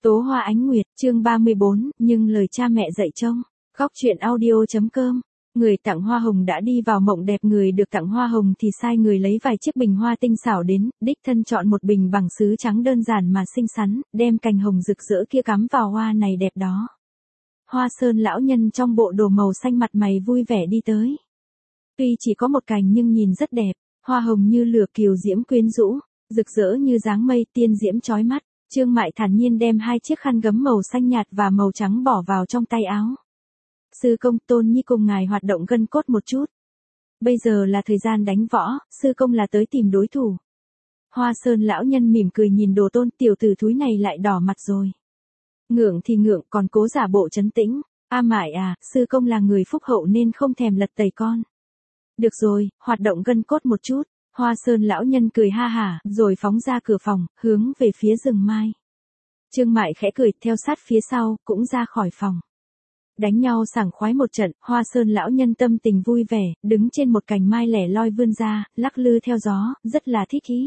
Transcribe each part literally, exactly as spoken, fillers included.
Tố Hoa Ánh Nguyệt, chương ba mươi bốn, nhưng lời cha mẹ dạy trông. Góc truyện audio.com. Người tặng hoa hồng đã đi vào mộng đẹp, người được tặng hoa hồng thì sai người lấy vài chiếc bình hoa tinh xảo đến, đích thân chọn một bình bằng sứ trắng đơn giản mà xinh xắn, đem cành hồng rực rỡ kia cắm vào hoa này đẹp đó. Hoa Sơn lão nhân trong bộ đồ màu xanh mặt mày vui vẻ đi tới. Tuy chỉ có một cành nhưng nhìn rất đẹp, hoa hồng như lửa kiều diễm quyến rũ, rực rỡ như dáng mây tiên diễm chói mắt. Trương Mại thản nhiên đem hai chiếc khăn gấm màu xanh nhạt và màu trắng bỏ vào trong tay áo. Sư công, Tôn Nhi cùng ngài hoạt động gân cốt một chút. Bây giờ là thời gian đánh võ, sư công là tới tìm đối thủ. Hoa Sơn lão nhân mỉm cười nhìn Đồ Tôn, tiểu tử thúi này lại đỏ mặt rồi. Ngượng thì ngượng, còn cố giả bộ trấn tĩnh. A Mại à, sư công là người phúc hậu nên không thèm lật tẩy con. Được rồi, hoạt động gân cốt một chút. Hoa Sơn lão nhân cười ha hả, rồi phóng ra cửa phòng, hướng về phía rừng mai. Trương Mại khẽ cười, theo sát phía sau, cũng ra khỏi phòng. Đánh nhau sảng khoái một trận, Hoa Sơn lão nhân tâm tình vui vẻ, đứng trên một cành mai lẻ loi vươn ra, lắc lư theo gió, rất là thích ý.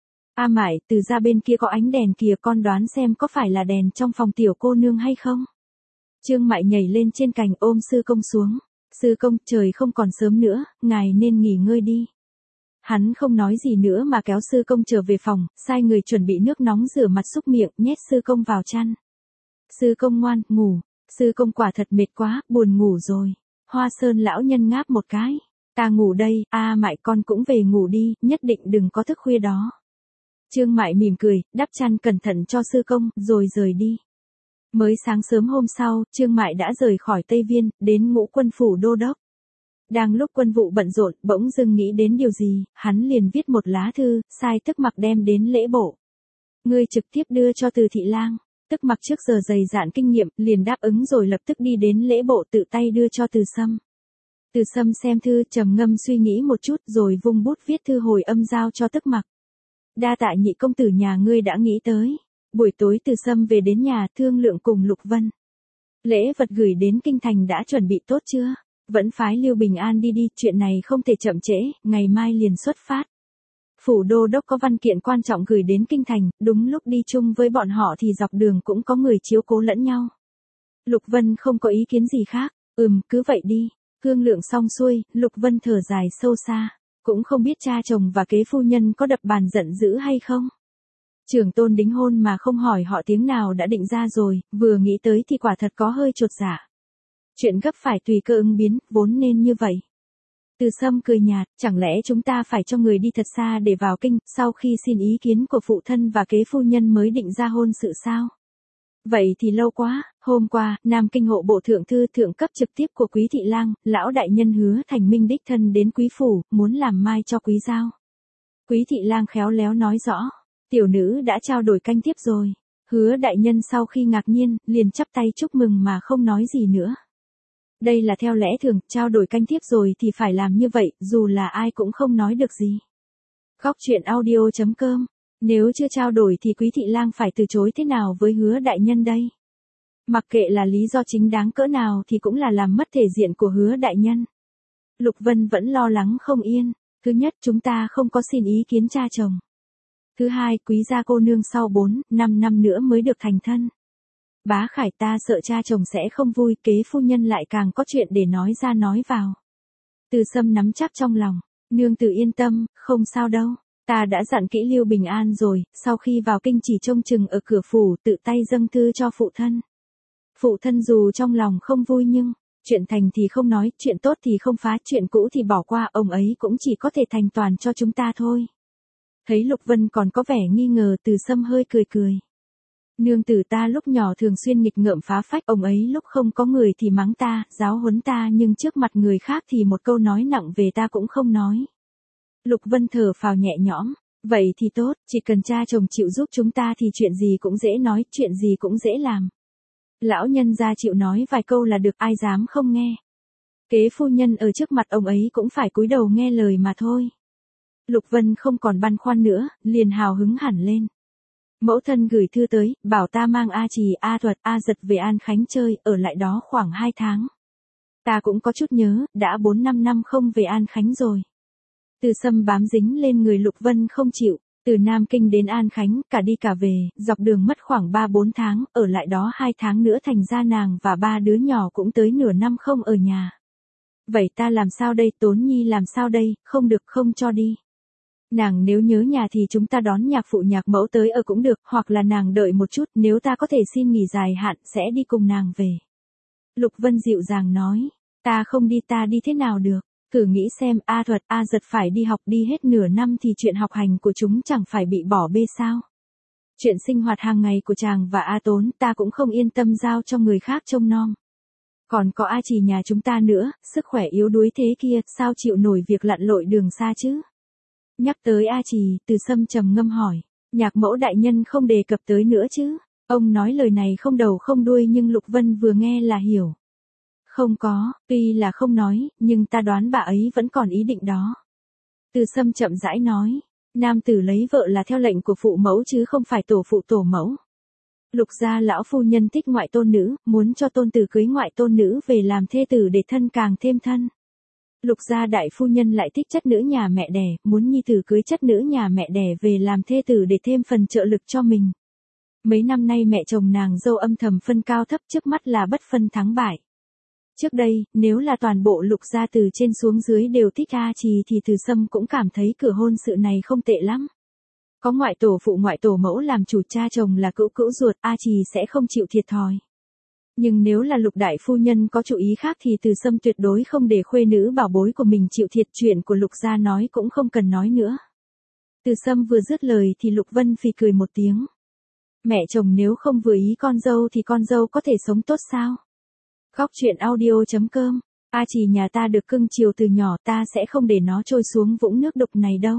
A Mại, từ ra bên kia có ánh đèn kìa, con đoán xem có phải là đèn trong phòng tiểu cô nương hay không? Trương Mại nhảy lên trên cành ôm sư công xuống. Sư công, trời không còn sớm nữa, ngài nên nghỉ ngơi đi. Hắn không nói gì nữa mà kéo sư công trở về phòng, sai người chuẩn bị nước nóng rửa mặt súc miệng, nhét sư công vào chăn. Sư công ngoan, ngủ. Sư công quả thật mệt quá, buồn ngủ rồi. Hoa Sơn lão nhân ngáp một cái. Ta ngủ đây, a Mại con cũng về ngủ đi, nhất định đừng có thức khuya đó. Trương Mại mỉm cười, đắp chăn cẩn thận cho sư công, rồi rời đi. Mới sáng sớm hôm sau, Trương Mại đã rời khỏi Tây Viên, đến Ngũ Quân phủ đô đốc. Đang lúc quân vụ bận rộn, bỗng dưng nghĩ đến điều gì, hắn liền viết một lá thư, sai Tức Mặc đem đến lễ bộ. Ngươi trực tiếp đưa cho Từ Thị Lang. Tức Mặc trước giờ dày dạn kinh nghiệm, liền đáp ứng rồi lập tức đi đến lễ bộ tự tay đưa cho Từ Sâm. Từ Sâm xem thư, trầm ngâm suy nghĩ một chút rồi vung bút viết thư hồi âm giao cho Tức Mặc. Đa tạ nhị công tử nhà ngươi đã nghĩ tới. Buổi tối Từ Sâm về đến nhà thương lượng cùng Lục Vân. Lễ vật gửi đến kinh thành đã chuẩn bị tốt chưa? Vẫn phái Lưu Bình An đi đi, chuyện này không thể chậm trễ, ngày mai liền xuất phát. Phủ đô đốc có văn kiện quan trọng gửi đến kinh thành, đúng lúc đi chung với bọn họ thì dọc đường cũng có người chiếu cố lẫn nhau. Lục Vân không có ý kiến gì khác, ừm, cứ vậy đi. Thương lượng xong xuôi, Lục Vân thở dài sâu xa, cũng không biết cha chồng và kế phu nhân có đập bàn giận dữ hay không. Trưởng tôn đính hôn mà không hỏi họ tiếng nào đã định ra rồi, vừa nghĩ tới thì quả thật có hơi chột dạ. Chuyện gấp phải tùy cơ ứng biến, vốn nên như vậy. Từ Sâm cười nhạt, chẳng lẽ chúng ta phải cho người đi thật xa để vào kinh, sau khi xin ý kiến của phụ thân và kế phu nhân mới định ra hôn sự sao? Vậy thì lâu quá, hôm qua, Nam Kinh hộ bộ thượng thư thượng cấp trực tiếp của Quý Thị Lang, lão đại nhân Hứa Thành Minh đích thân đến quý phủ, muốn làm mai cho quý giao. Quý Thị Lang khéo léo nói rõ, tiểu nữ đã trao đổi canh tiếp rồi. Hứa đại nhân sau khi ngạc nhiên, liền chắp tay chúc mừng mà không nói gì nữa. Đây là theo lẽ thường, trao đổi canh tiếp rồi thì phải làm như vậy, dù là ai cũng không nói được gì. Góc truyện audio.com. Nếu chưa trao đổi thì Quý Thị Lang phải từ chối thế nào với Hứa đại nhân đây? Mặc kệ là lý do chính đáng cỡ nào thì cũng là làm mất thể diện của Hứa đại nhân. Lục Vân vẫn lo lắng không yên. Thứ nhất, chúng ta không có xin ý kiến cha chồng. Thứ hai, quý gia cô nương sau bốn, năm năm nữa mới được thành thân. Bá Khải, ta sợ cha chồng sẽ không vui, kế phu nhân lại càng có chuyện để nói ra nói vào. Từ Sâm nắm chắc trong lòng, nương tử yên tâm, không sao đâu. Ta đã dặn kỹ Lưu Bình An rồi, sau khi vào kinh chỉ trông chừng ở cửa phủ, tự tay dâng thư cho phụ thân. Phụ thân dù trong lòng không vui nhưng, chuyện thành thì không nói, chuyện tốt thì không phá, chuyện cũ thì bỏ qua, ông ấy cũng chỉ có thể thành toàn cho chúng ta thôi. Thấy Lục Vân còn có vẻ nghi ngờ, Từ Sâm hơi cười cười. Nương tử ta lúc nhỏ thường xuyên nghịch ngợm phá phách, ông ấy lúc không có người thì mắng ta, giáo huấn ta, nhưng trước mặt người khác thì một câu nói nặng về ta cũng không nói. Lục Vân thở phào nhẹ nhõm, vậy thì tốt, chỉ cần cha chồng chịu giúp chúng ta thì chuyện gì cũng dễ nói, chuyện gì cũng dễ làm. Lão nhân gia chịu nói vài câu là được, ai dám không nghe. Kế phu nhân ở trước mặt ông ấy cũng phải cúi đầu nghe lời mà thôi. Lục Vân không còn băn khoăn nữa, liền hào hứng hẳn lên. Mẫu thân gửi thư tới, bảo ta mang A Trì, A Thuật, A Giật về An Khánh chơi, ở lại đó khoảng hai tháng. Ta cũng có chút nhớ, đã bốn năm năm không về An Khánh rồi. Từ Sâm bám dính lên người Lục Vân không chịu, Từ Nam Kinh đến An Khánh, cả đi cả về, dọc đường mất khoảng ba bốn tháng, ở lại đó hai tháng nữa thành ra nàng và ba đứa nhỏ cũng tới nửa năm không ở nhà. Vậy ta làm sao đây, Tốn Nhi làm sao đây, không được không cho đi. Nàng nếu nhớ nhà thì chúng ta đón nhạc phụ nhạc mẫu tới ở cũng được, hoặc là nàng đợi một chút, nếu ta có thể xin nghỉ dài hạn sẽ đi cùng nàng về. Lục Vân dịu dàng nói, ta không đi ta đi thế nào được, thử nghĩ xem A Thuật A Giật phải đi học đi hết nửa năm thì chuyện học hành của chúng chẳng phải bị bỏ bê sao. Chuyện sinh hoạt hàng ngày của chàng và A Tốn ta cũng không yên tâm giao cho người khác trông nom. Còn có A Trì nhà chúng ta nữa, sức khỏe yếu đuối thế kia, sao chịu nổi việc lặn lội đường xa chứ? Nhắc tới A Trì, Từ Sâm trầm ngâm hỏi, nhạc mẫu đại nhân không đề cập tới nữa chứ? Ông nói lời này không đầu không đuôi nhưng Lục Vân vừa nghe là hiểu. Không có, tuy là không nói, nhưng ta đoán bà ấy vẫn còn ý định đó. Từ Sâm chậm rãi nói, nam tử lấy vợ là theo lệnh của phụ mẫu chứ không phải tổ phụ tổ mẫu. Lục gia lão phu nhân thích ngoại tôn nữ, muốn cho tôn tử cưới ngoại tôn nữ về làm thê tử để thân càng thêm thân. Lục gia đại phu nhân lại thích chất nữ nhà mẹ đẻ, muốn nhi tử cưới chất nữ nhà mẹ đẻ về làm thê tử để thêm phần trợ lực cho mình. Mấy năm nay mẹ chồng nàng dâu âm thầm phân cao thấp, trước mắt là bất phân thắng bại. Trước đây, nếu là toàn bộ Lục gia từ trên xuống dưới đều thích A Trì thì Từ Sâm cũng cảm thấy cửa hôn sự này không tệ lắm. Có ngoại tổ phụ ngoại tổ mẫu làm chủ, cha chồng là cữu cữu ruột, A Trì sẽ không chịu thiệt thòi. Nhưng nếu là Lục đại phu nhân có chủ ý khác thì Từ Sâm tuyệt đối không để khuê nữ bảo bối của mình chịu thiệt, chuyện của Lục gia nói cũng không cần nói nữa. Từ Sâm vừa dứt lời thì Lục Vân phì cười một tiếng. Mẹ chồng nếu không vừa ý con dâu thì con dâu có thể sống tốt sao? Góc truyện audio chấm com, A Trì nhà ta được cưng chiều từ nhỏ, ta sẽ không để nó trôi xuống vũng nước đục này đâu.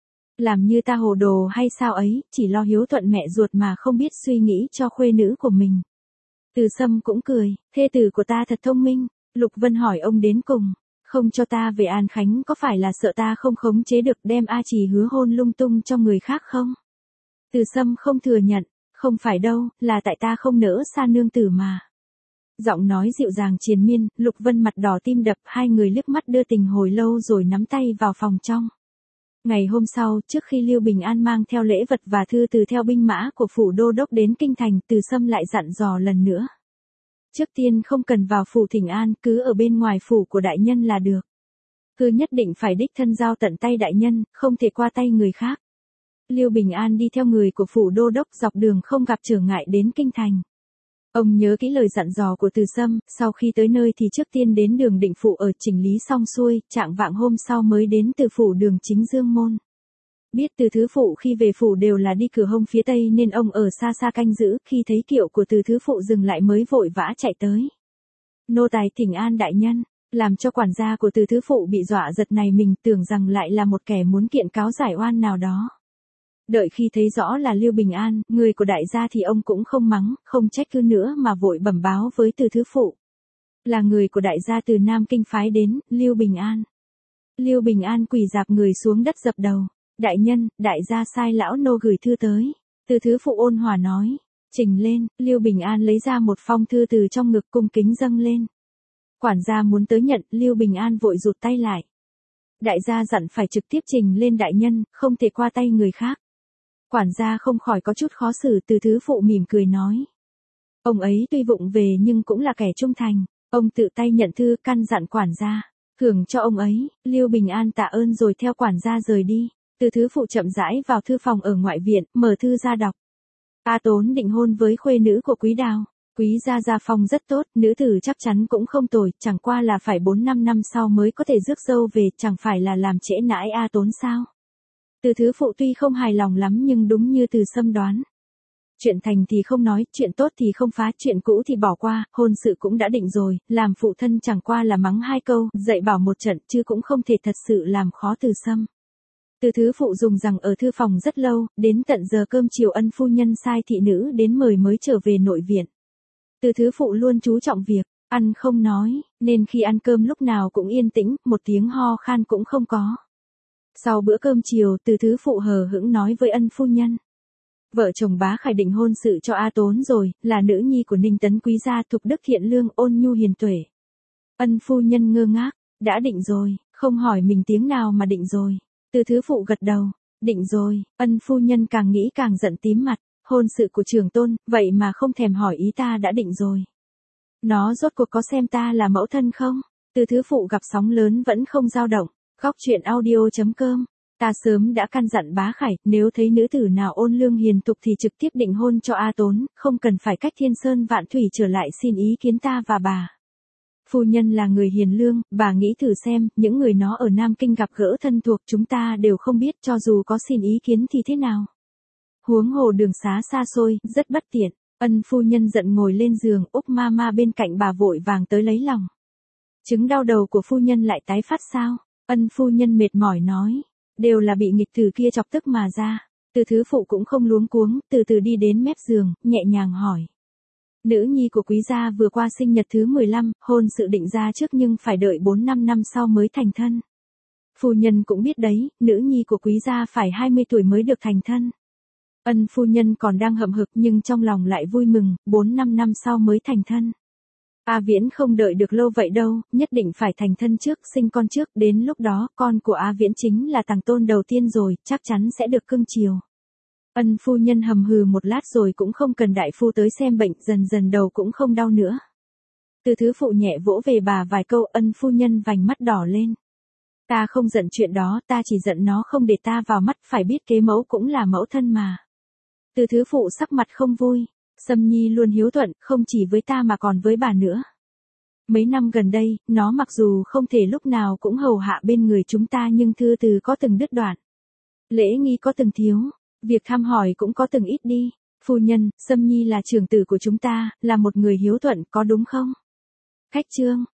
Làm như ta hồ đồ hay sao ấy, chỉ lo hiếu thuận mẹ ruột mà không biết suy nghĩ cho khuê nữ của mình. Từ Sâm cũng cười, thê tử của ta thật thông minh. Lục Vân hỏi ông đến cùng, không cho ta về An Khánh có phải là sợ ta không khống chế được đem A Trì hứa hôn lung tung cho người khác không? Từ Sâm không thừa nhận, không phải đâu, là tại ta không nỡ xa nương tử mà. Giọng nói dịu dàng triền miên, Lục Vân mặt đỏ tim đập, hai người liếc mắt đưa tình hồi lâu rồi nắm tay vào phòng trong. Ngày hôm sau, trước khi Lưu Bình An mang theo lễ vật và thư từ theo binh mã của phủ đô đốc đến kinh thành, Từ Sâm lại dặn dò lần nữa. Trước tiên không cần vào phủ thỉnh an, cứ ở bên ngoài phủ của đại nhân là được. Cứ nhất định phải đích thân giao tận tay đại nhân, không thể qua tay người khác. Lưu Bình An đi theo người của phủ đô đốc dọc đường không gặp trở ngại đến kinh thành. Ông nhớ kỹ lời dặn dò của Từ Sâm, sau khi tới nơi thì trước tiên đến đường định phủ ở chỉnh lý xong xuôi, trạng vạng hôm sau mới đến từ phủ đường chính Dương Môn. Biết Từ Thứ Phụ khi về phủ đều là đi cửa hông phía tây nên ông ở xa xa canh giữ, khi thấy kiệu của Từ Thứ Phụ dừng lại mới vội vã chạy tới. Nô tài thỉnh an đại nhân, làm cho quản gia của Từ Thứ Phụ bị dọa giật này mình, tưởng rằng lại là một kẻ muốn kiện cáo giải oan nào đó. Đợi khi thấy rõ là Lưu Bình An, người của đại gia thì ông cũng không mắng, không trách cứ nữa mà vội bẩm báo với Từ Thứ Phụ. Là người của đại gia từ Nam Kinh phái đến, Lưu Bình An. Lưu Bình An quỳ dạp người xuống đất dập đầu. Đại nhân, đại gia sai lão nô gửi thư tới. Từ Thứ Phụ ôn hòa nói. Trình lên, Lưu Bình An lấy ra một phong thư từ trong ngực cung kính dâng lên. Quản gia muốn tới nhận, Lưu Bình An vội rụt tay lại. Đại gia dặn phải trực tiếp trình lên đại nhân, không thể qua tay người khác. Quản gia không khỏi có chút khó xử, Từ Thứ Phụ mỉm cười nói. Ông ấy tuy vụng về nhưng cũng là kẻ trung thành. Ông tự tay nhận thư, căn dặn quản gia thưởng cho ông ấy. Lưu Bình An tạ ơn rồi theo quản gia rời đi. Từ Thứ Phụ chậm rãi vào thư phòng ở ngoại viện, mở thư ra đọc. A Tốn định hôn với khuê nữ của Quý Đào. Quý gia gia phong rất tốt, nữ tử chắc chắn cũng không tồi, chẳng qua là phải bốn năm năm sau mới có thể rước dâu về, chẳng phải là làm trễ nãi A Tốn sao? Từ Thứ Phụ tuy không hài lòng lắm nhưng đúng như Từ Sâm đoán. Chuyện thành thì không nói, chuyện tốt thì không phá, chuyện cũ thì bỏ qua, hôn sự cũng đã định rồi, làm phụ thân chẳng qua là mắng hai câu, dạy bảo một trận, chứ cũng không thể thật sự làm khó Từ Sâm. Từ Thứ Phụ dùng rằng ở thư phòng rất lâu, đến tận giờ cơm chiều ân phu nhân sai thị nữ đến mời mới trở về nội viện. Từ Thứ Phụ luôn chú trọng việc, ăn không nói, nên khi ăn cơm lúc nào cũng yên tĩnh, một tiếng ho khan cũng không có. Sau bữa cơm chiều, Từ Thứ Phụ hờ hững nói với ân phu nhân. Vợ chồng Bá Khải định hôn sự cho A Tốn rồi, là nữ nhi của Ninh Tấn quý gia, thục đức thiện lương, ôn nhu hiền tuệ. Ân phu nhân ngơ ngác, đã định rồi, không hỏi mình tiếng nào mà định rồi. Từ Thứ Phụ gật đầu, Định rồi, Ân phu nhân càng nghĩ càng giận tím mặt, hôn sự của trưởng tôn, vậy mà không thèm hỏi ý ta đã định rồi. Nó rốt cuộc có xem ta là mẫu thân không? Từ thứ phụ gặp sóng lớn vẫn không dao động, góc chuyện audio.com. Ta sớm đã căn dặn Bá Khải, nếu thấy nữ tử nào ôn lương hiền thục thì trực tiếp định hôn cho A Tốn, không cần phải cách thiên sơn vạn thủy trở lại xin ý kiến ta và bà. Phu nhân là người hiền lương, bà nghĩ thử xem, những người nó ở Nam Kinh gặp gỡ thân thuộc chúng ta đều không biết, cho dù có xin ý kiến thì thế nào. Huống hồ đường xá xa xôi, rất bất tiện. Ân phu nhân giận ngồi lên giường, Úc ma ma bên cạnh bà vội vàng tới lấy lòng. Chứng đau đầu của phu nhân lại tái phát sao? Ân phu nhân mệt mỏi nói. Đều là bị nghịch tử kia chọc tức mà ra. Từ thứ phụ cũng không luống cuống, từ từ đi đến mép giường, nhẹ nhàng hỏi. Nữ nhi của quý gia vừa qua sinh nhật thứ mười lăm, hôn sự định ra trước nhưng phải đợi bốn năm năm sau mới thành thân. Phu nhân cũng biết đấy, nữ nhi của quý gia phải hai mươi tuổi mới được thành thân. Ân phu nhân còn đang hậm hực nhưng trong lòng lại vui mừng, bốn năm năm sau mới thành thân. A Viễn không đợi được lâu vậy đâu, nhất định phải thành thân trước, sinh con trước, đến lúc đó, con của A Viễn chính là tàng tôn đầu tiên rồi, chắc chắn sẽ được cưng chiều. Ân phu nhân hầm hừ một lát rồi cũng không cần đại phu tới xem bệnh, dần dần đầu cũng không đau nữa. Từ thứ phụ nhẹ vỗ về bà vài câu, Ân phu nhân vành mắt đỏ lên. Ta không giận chuyện đó, ta chỉ giận nó không để ta vào mắt, phải biết kế mẫu cũng là mẫu thân mà. Từ thứ phụ sắc mặt không vui. Sâm Nhi luôn hiếu thuận, không chỉ với ta mà còn với bà nữa. Mấy năm gần đây, nó mặc dù không thể lúc nào cũng hầu hạ bên người chúng ta nhưng thư từ có từng đứt đoạn. Lễ nghi có từng thiếu, việc thăm hỏi cũng có từng ít đi. Phu nhân, Sâm Nhi là trưởng tử của chúng ta, là một người hiếu thuận, có đúng không? Khách trương,